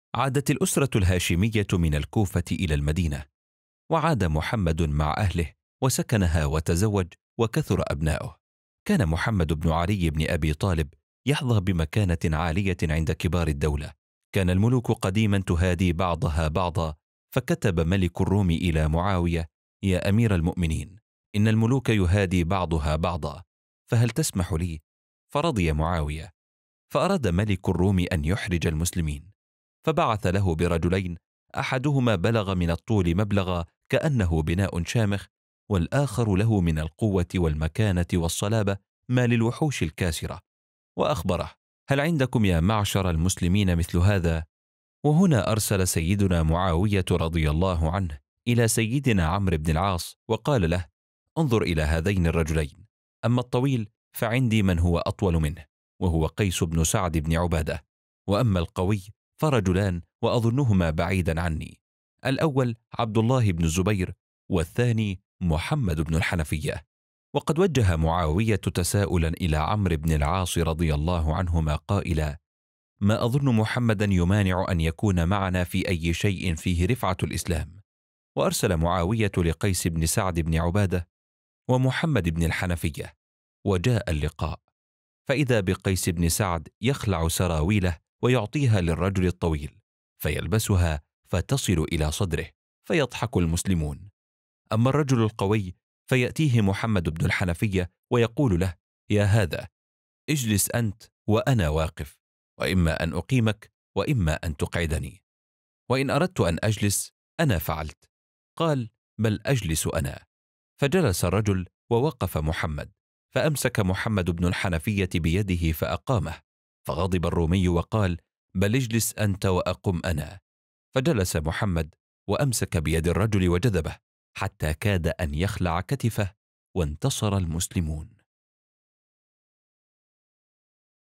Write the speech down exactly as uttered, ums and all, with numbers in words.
عادت الأسرة الهاشمية من الكوفة إلى المدينة، وعاد محمد مع أهله وسكنها وتزوج وكثر أبناؤه. كان محمد بن علي بن أبي طالب يحظى بمكانة عالية عند كبار الدولة. كان الملوك قديما تهادي بعضها بعضا، فكتب ملك الروم إلى معاوية: يا أمير المؤمنين، إن الملوك يهادي بعضها بعضا، فهل تسمح لي؟ فرضي معاوية. فأراد ملك الروم أن يحرج المسلمين، فبعث له برجلين، أحدهما بلغ من الطول مبلغا كأنه بناء شامخ، والآخر له من القوة والمكانة والصلابة ما للوحوش الكاسرة، وأخبره: هل عندكم يا معشر المسلمين مثل هذا؟ وهنا أرسل سيدنا معاوية رضي الله عنه إلى سيدنا عمرو بن العاص وقال له: انظر إلى هذين الرجلين، أما الطويل فعندي من هو أطول منه، وهو قيس بن سعد بن عبادة، وأما القوي فرجلان وأظنهما بعيدا عني، الأول عبد الله بن الزبير، والثاني محمد بن الحنفية. وقد وجه معاوية تساؤلا إلى عمرو بن العاص رضي الله عنهما قائلا: ما أظن محمدا يمانع أن يكون معنا في أي شيء فيه رفعة الإسلام. وأرسل معاوية لقيس بن سعد بن عبادة ومحمد بن الحنفية، وجاء اللقاء، فإذا بقيس بن سعد يخلع سراويله ويعطيها للرجل الطويل فيلبسها فتصل إلى صدره، فيضحك المسلمون. أما الرجل القوي فيأتيه محمد بن الحنفية ويقول له: يا هذا، اجلس أنت وأنا واقف، وإما أن أقيمك وإما أن تقعدني. وإن أردت أن أجلس أنا فعلت. قال: بل أجلس أنا. فجلس الرجل ووقف محمد، فأمسك محمد بن الحنفية بيده فأقامه، فغضب الرومي وقال: بل اجلس أنت وأقم أنا. فجلس محمد وأمسك بيد الرجل وجذبه حتى كاد أن يخلع كتفه، وانتصر المسلمون.